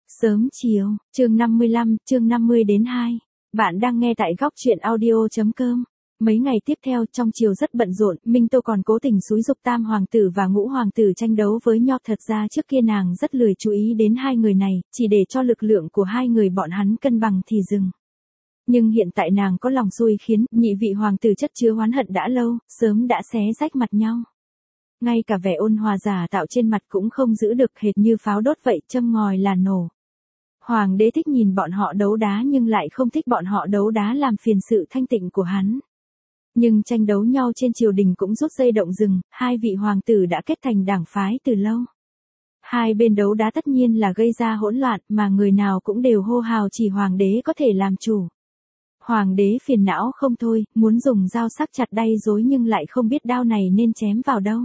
Sớm chiều, chương 55, chương 50 đến 2. Bạn đang nghe tại góc truyện audio.com. Mấy ngày tiếp theo trong chiều rất bận rộn, Minh Tô còn cố tình xúi giục Tam hoàng tử và Ngũ hoàng tử tranh đấu với Nho. Thật ra trước kia nàng rất lười chú ý đến hai người này, chỉ để cho lực lượng của hai người bọn hắn cân bằng thì dừng. Nhưng hiện tại nàng có lòng xui khiến nhị vị hoàng tử chất chứa oán hận đã lâu, sớm đã xé rách mặt nhau. Ngay cả vẻ ôn hòa giả tạo trên mặt cũng không giữ được, hệt như pháo đốt vậy, châm ngòi là nổ. Hoàng đế thích nhìn bọn họ đấu đá nhưng lại không thích bọn họ đấu đá làm phiền sự thanh tịnh của hắn. Nhưng tranh đấu nhau trên triều đình cũng rút dây động rừng, hai vị hoàng tử đã kết thành đảng phái từ lâu. Hai bên đấu đá tất nhiên là gây ra hỗn loạn, mà người nào cũng đều hô hào chỉ hoàng đế có thể làm chủ. Hoàng đế phiền não không thôi, muốn dùng dao sắc chặt đay rối nhưng lại không biết đao này nên chém vào đâu.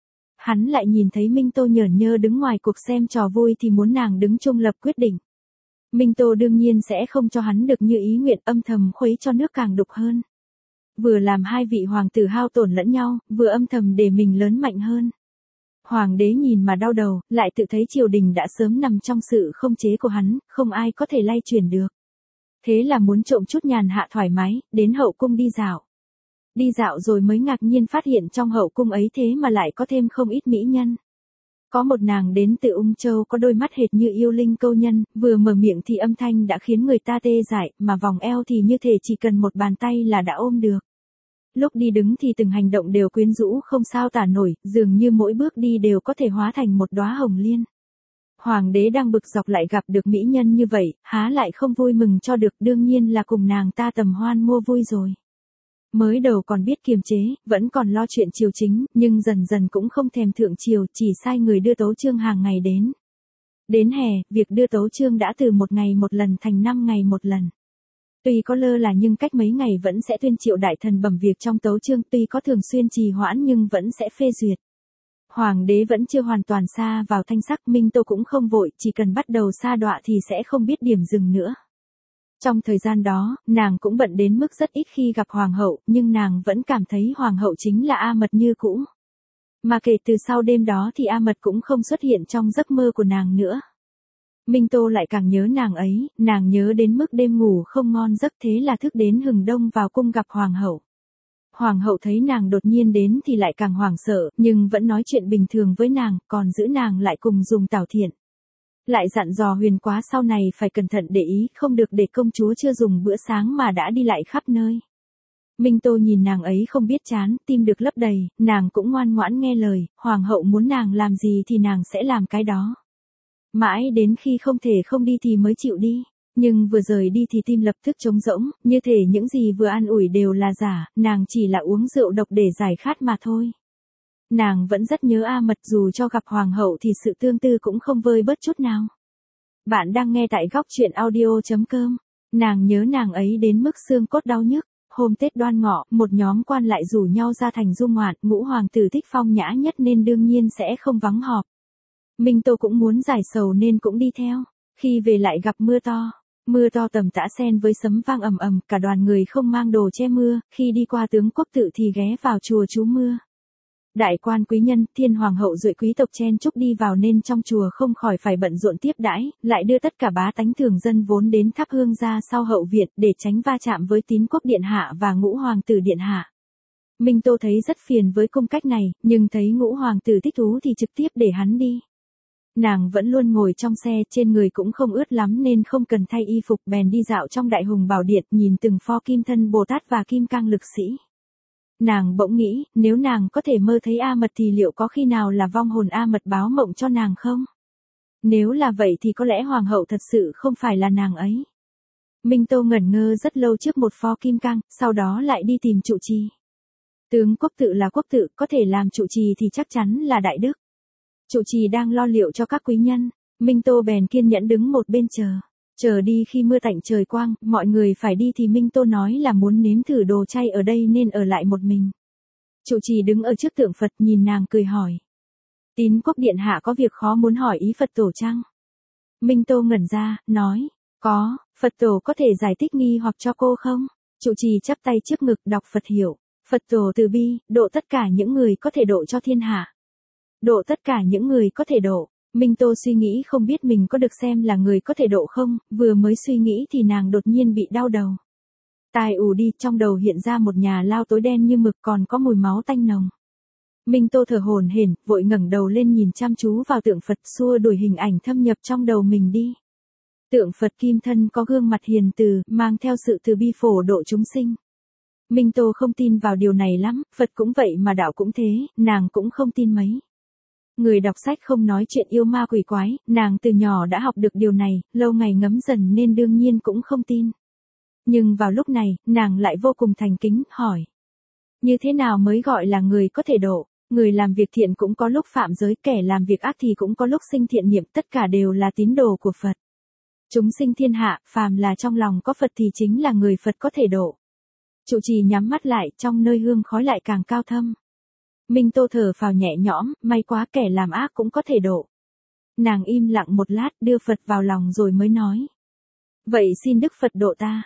Hắn lại nhìn thấy Minh Tô nhởn nhơ đứng ngoài cuộc xem trò vui thì muốn nàng đứng trung lập quyết định. Minh Tô đương nhiên sẽ không cho hắn được như ý nguyện, âm thầm khuấy cho nước càng đục hơn. Vừa làm hai vị hoàng tử hao tổn lẫn nhau, vừa âm thầm để mình lớn mạnh hơn. Hoàng đế nhìn mà đau đầu, lại tự thấy triều đình đã sớm nằm trong sự không chế của hắn, không ai có thể lay chuyển được. Thế là muốn trộm chút nhàn hạ thoải mái, đến hậu cung đi dạo. Đi dạo rồi mới ngạc nhiên phát hiện trong hậu cung ấy thế mà lại có thêm không ít mỹ nhân. Có một nàng đến từ Ung Châu có đôi mắt hệt như yêu linh câu nhân, vừa mở miệng thì âm thanh đã khiến người ta tê dại, mà vòng eo thì như thể chỉ cần một bàn tay là đã ôm được. Lúc đi đứng thì từng hành động đều quyến rũ không sao tả nổi, dường như mỗi bước đi đều có thể hóa thành một đóa hồng liên. Hoàng đế đang bực dọc lại gặp được mỹ nhân như vậy, há lại không vui mừng cho được, đương nhiên là cùng nàng ta tầm hoan mua vui rồi. Mới đầu còn biết kiềm chế, vẫn còn lo chuyện triều chính, nhưng dần dần cũng không thèm thượng triều, chỉ sai người đưa tấu chương hàng ngày đến. Đến hè, việc đưa tấu chương đã từ 1 ngày 1 lần thành 5 ngày 1 lần. Tuy có lơ là nhưng cách mấy ngày vẫn sẽ tuyên triệu đại thần bẩm việc trong tấu chương, tuy có thường xuyên trì hoãn nhưng vẫn sẽ phê duyệt. Hoàng đế vẫn chưa hoàn toàn sa vào thanh sắc, Minh Tô cũng không vội, chỉ cần bắt đầu sa đọa thì sẽ không biết điểm dừng nữa. Trong thời gian đó, nàng cũng bận đến mức rất ít khi gặp hoàng hậu, nhưng nàng vẫn cảm thấy hoàng hậu chính là A Mật như cũ. Mà kể từ sau đêm đó thì A Mật cũng không xuất hiện trong giấc mơ của nàng nữa. Minh Tô lại càng nhớ nàng ấy, nàng nhớ đến mức đêm ngủ không ngon giấc, thế là thức đến hừng đông vào cung gặp hoàng hậu. Hoàng hậu thấy nàng đột nhiên đến thì lại càng hoảng sợ, nhưng vẫn nói chuyện bình thường với nàng, còn giữ nàng lại cùng dùng tảo thiện. Lại dặn dò Huyền Quá sau này phải cẩn thận để ý, không được để công chúa chưa dùng bữa sáng mà đã đi lại khắp nơi. Minh Tô nhìn nàng ấy không biết chán, tim được lấp đầy, nàng cũng ngoan ngoãn nghe lời, hoàng hậu muốn nàng làm gì thì nàng sẽ làm cái đó. Mãi đến khi không thể không đi thì mới chịu đi, nhưng vừa rời đi thì tim lập tức trống rỗng, như thể những gì vừa an ủi đều là giả, nàng chỉ là uống rượu độc để giải khát mà thôi. Nàng vẫn rất nhớ A Mật, dù cho gặp hoàng hậu thì sự tương tư cũng không vơi bớt chút nào. Bạn đang nghe tại góc truyện audio.com. Nàng nhớ nàng ấy đến mức xương cốt đau nhức. Hôm Tết Đoan Ngọ, một nhóm quan lại rủ nhau ra thành du ngoạn, Ngũ hoàng tử thích phong nhã nhất nên đương nhiên sẽ không vắng họp. Minh Tô cũng muốn giải sầu nên cũng đi theo. Khi về lại gặp mưa to tầm tã xen với sấm vang ầm ầm, cả đoàn người không mang đồ che mưa, khi đi qua tướng quốc tự thì ghé vào chùa trú mưa. Đại quan quý nhân, thiên hoàng hậu duệ quý tộc chen chúc đi vào nên trong chùa không khỏi phải bận rộn tiếp đãi, lại đưa tất cả bá tánh thường dân vốn đến thắp hương ra sau hậu viện để tránh va chạm với Tín quốc điện hạ và Ngũ hoàng tử điện hạ. Minh Tô thấy rất phiền với cung cách này, nhưng thấy Ngũ hoàng tử thích thú thì trực tiếp để hắn đi. Nàng vẫn luôn ngồi trong xe, trên người cũng không ướt lắm nên không cần thay y phục, bèn đi dạo trong Đại Hùng Bảo Điện, nhìn từng pho kim thân Bồ Tát và kim cang lực sĩ. Nàng bỗng nghĩ, nếu nàng có thể mơ thấy A Mật thì liệu có khi nào là vong hồn A Mật báo mộng cho nàng không? Nếu là vậy thì có lẽ hoàng hậu thật sự không phải là nàng ấy. Minh Tô ngẩn ngơ rất lâu trước một pho kim cang, sau đó lại đi tìm trụ trì. Tướng quốc tự là quốc tự, có thể làm trụ trì thì chắc chắn là đại đức. Trụ trì đang lo liệu cho các quý nhân, Minh Tô bèn kiên nhẫn đứng một bên chờ đi khi mưa tạnh trời quang, mọi người phải đi thì Minh Tô nói là muốn nếm thử đồ chay ở đây nên ở lại một mình. Trụ trì đứng ở trước tượng Phật nhìn nàng cười hỏi. Tín quốc điện hạ có việc khó muốn hỏi ý Phật tổ chăng? Minh Tô ngẩn ra, nói, có, Phật tổ có thể giải thích nghi hoặc cho cô không? Trụ trì chắp tay trước ngực đọc Phật hiệu, Phật tổ từ bi, độ tất cả những người có thể độ cho thiên hạ. Độ tất cả những người có thể độ. Minh Tô suy nghĩ không biết mình có được xem là người có thể độ không, vừa mới suy nghĩ thì nàng đột nhiên bị đau đầu. Tai ù đi, trong đầu hiện ra một nhà lao tối đen như mực còn có mùi máu tanh nồng. Minh Tô thở hổn hển, vội ngẩng đầu lên nhìn chăm chú vào tượng Phật, xua đuổi hình ảnh thâm nhập trong đầu mình đi. Tượng Phật kim thân có gương mặt hiền từ, mang theo sự từ bi phổ độ chúng sinh. Minh Tô không tin vào điều này lắm, Phật cũng vậy mà đạo cũng thế, nàng cũng không tin mấy. Người đọc sách không nói chuyện yêu ma quỷ quái, nàng từ nhỏ đã học được điều này, lâu ngày ngấm dần nên đương nhiên cũng không tin. Nhưng vào lúc này, nàng lại vô cùng thành kính, hỏi. Như thế nào mới gọi là người có thể độ? Người làm việc thiện cũng có lúc phạm giới, kẻ làm việc ác thì cũng có lúc sinh thiện niệm, tất cả đều là tín đồ của Phật. Chúng sinh thiên hạ, phàm là trong lòng có Phật thì chính là người Phật có thể độ. Trụ trì nhắm mắt lại, trong nơi hương khói lại càng cao thâm. Minh Tô thở phào nhẹ nhõm, may quá kẻ làm ác cũng có thể độ. Nàng im lặng một lát, đưa Phật vào lòng rồi mới nói. Vậy xin Đức Phật độ ta.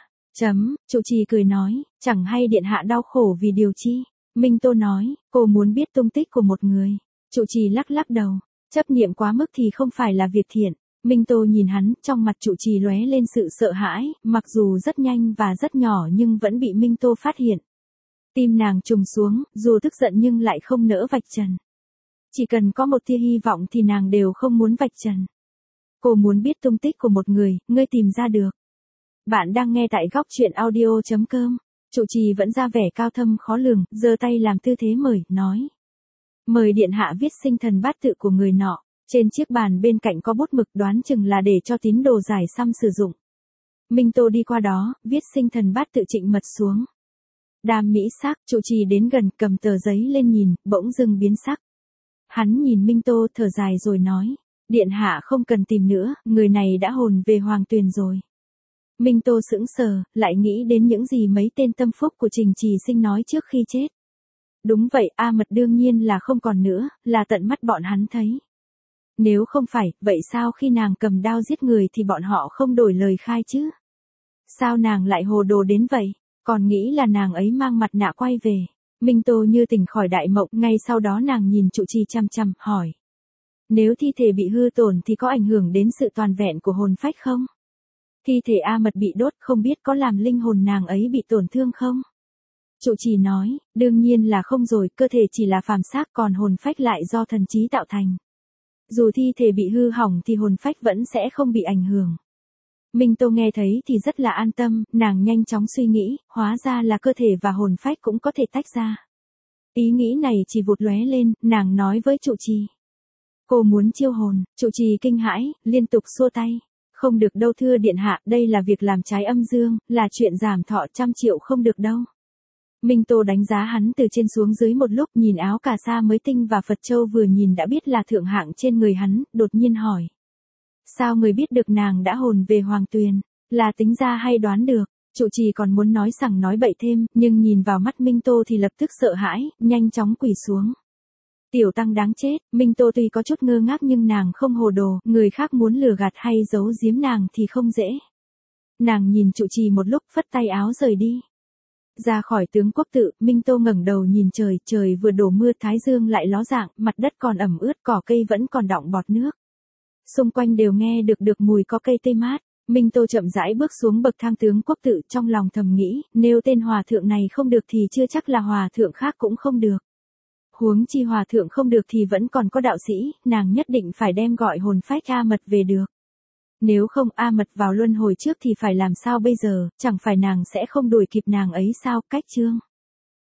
Trụ trì cười nói, chẳng hay điện hạ đau khổ vì điều chi. Minh Tô nói, cô muốn biết tung tích của một người. Trụ trì lắc lắc đầu, chấp niệm quá mức thì không phải là việc thiện. Minh Tô nhìn hắn, trong mặt trụ trì lóe lên sự sợ hãi, mặc dù rất nhanh và rất nhỏ nhưng vẫn bị Minh Tô phát hiện. Tim nàng trùng xuống, dù tức giận nhưng lại không nỡ vạch trần. Chỉ cần có một tia hy vọng thì nàng đều không muốn vạch trần. Cô muốn biết tung tích của một người, ngươi tìm ra được. Bạn đang nghe tại góc truyện audio.com. Trụ trì vẫn ra vẻ cao thâm khó lường, giơ tay làm tư thế mời, nói. Mời điện hạ viết sinh thần bát tự của người nọ. Trên chiếc bàn bên cạnh có bút mực, đoán chừng là để cho tín đồ giải xăm sử dụng. Minh Tô đi qua đó, viết sinh thần bát tự trịnh mật xuống. Đam mỹ sắc, trụ trì đến gần, cầm tờ giấy lên nhìn, bỗng dưng biến sắc. Hắn nhìn Minh Tô thở dài rồi nói. Điện hạ không cần tìm nữa, người này đã hồn về Hoàng Tuyền rồi. Minh Tô sững sờ, lại nghĩ đến những gì mấy tên tâm phúc của Trình Trì Sinh nói trước khi chết. Đúng vậy, A Mật đương nhiên là không còn nữa, là tận mắt bọn hắn thấy. Nếu không phải, vậy sao khi nàng cầm đao giết người thì bọn họ không đổi lời khai chứ? Sao nàng lại hồ đồ đến vậy? Còn nghĩ là nàng ấy mang mặt nạ quay về. Minh Tô như tỉnh khỏi đại mộng, ngay sau đó nàng nhìn trụ trì chăm chăm, hỏi. Nếu thi thể bị hư tổn thì có ảnh hưởng đến sự toàn vẹn của hồn phách không? Thi thể A Mật bị đốt, không biết có làm linh hồn nàng ấy bị tổn thương không? Trụ trì nói, đương nhiên là không rồi, cơ thể chỉ là phàm xác, còn hồn phách lại do thần trí tạo thành. Dù thi thể bị hư hỏng thì hồn phách vẫn sẽ không bị ảnh hưởng. Minh Tô nghe thấy thì rất là an tâm, nàng nhanh chóng suy nghĩ, hóa ra là cơ thể và hồn phách cũng có thể tách ra. Ý nghĩ này chỉ vụt lóe lên, nàng nói với trụ trì. Cô muốn chiêu hồn, trụ trì kinh hãi, liên tục xua tay. Không được đâu thưa điện hạ, đây là việc làm trái âm dương, là chuyện giảm thọ 100 triệu không được đâu. Minh Tô đánh giá hắn từ trên xuống dưới một lúc, nhìn áo cà sa mới tinh và Phật châu vừa nhìn đã biết là thượng hạng trên người hắn, đột nhiên hỏi. Sao người biết được nàng đã hồn về Hoàng Tuyền? Là tính ra hay đoán được? Trụ trì còn muốn nói sằng nói bậy thêm, nhưng nhìn vào mắt Minh Tô thì lập tức sợ hãi, nhanh chóng quỳ xuống. Tiểu tăng đáng chết, Minh Tô tuy có chút ngơ ngác nhưng nàng không hồ đồ, người khác muốn lừa gạt hay giấu giếm nàng thì không dễ. Nàng nhìn trụ trì một lúc, phất tay áo rời đi. Ra khỏi tướng quốc tự, Minh Tô ngẩng đầu nhìn trời, trời vừa đổ mưa, thái dương lại ló dạng, mặt đất còn ẩm ướt, cỏ cây vẫn còn đọng bọt nước. Xung quanh đều nghe được mùi có cây tây mát. Minh Tô chậm rãi bước xuống bậc thang tướng quốc tự, trong lòng thầm nghĩ, nếu tên hòa thượng này không được thì chưa chắc là hòa thượng khác cũng không được. Huống chi hòa thượng không được thì vẫn còn có đạo sĩ, nàng nhất định phải đem gọi hồn phách A Mật về được. Nếu không A Mật vào luân hồi trước thì phải làm sao bây giờ, chẳng phải nàng sẽ không đuổi kịp nàng ấy sao? Cách chương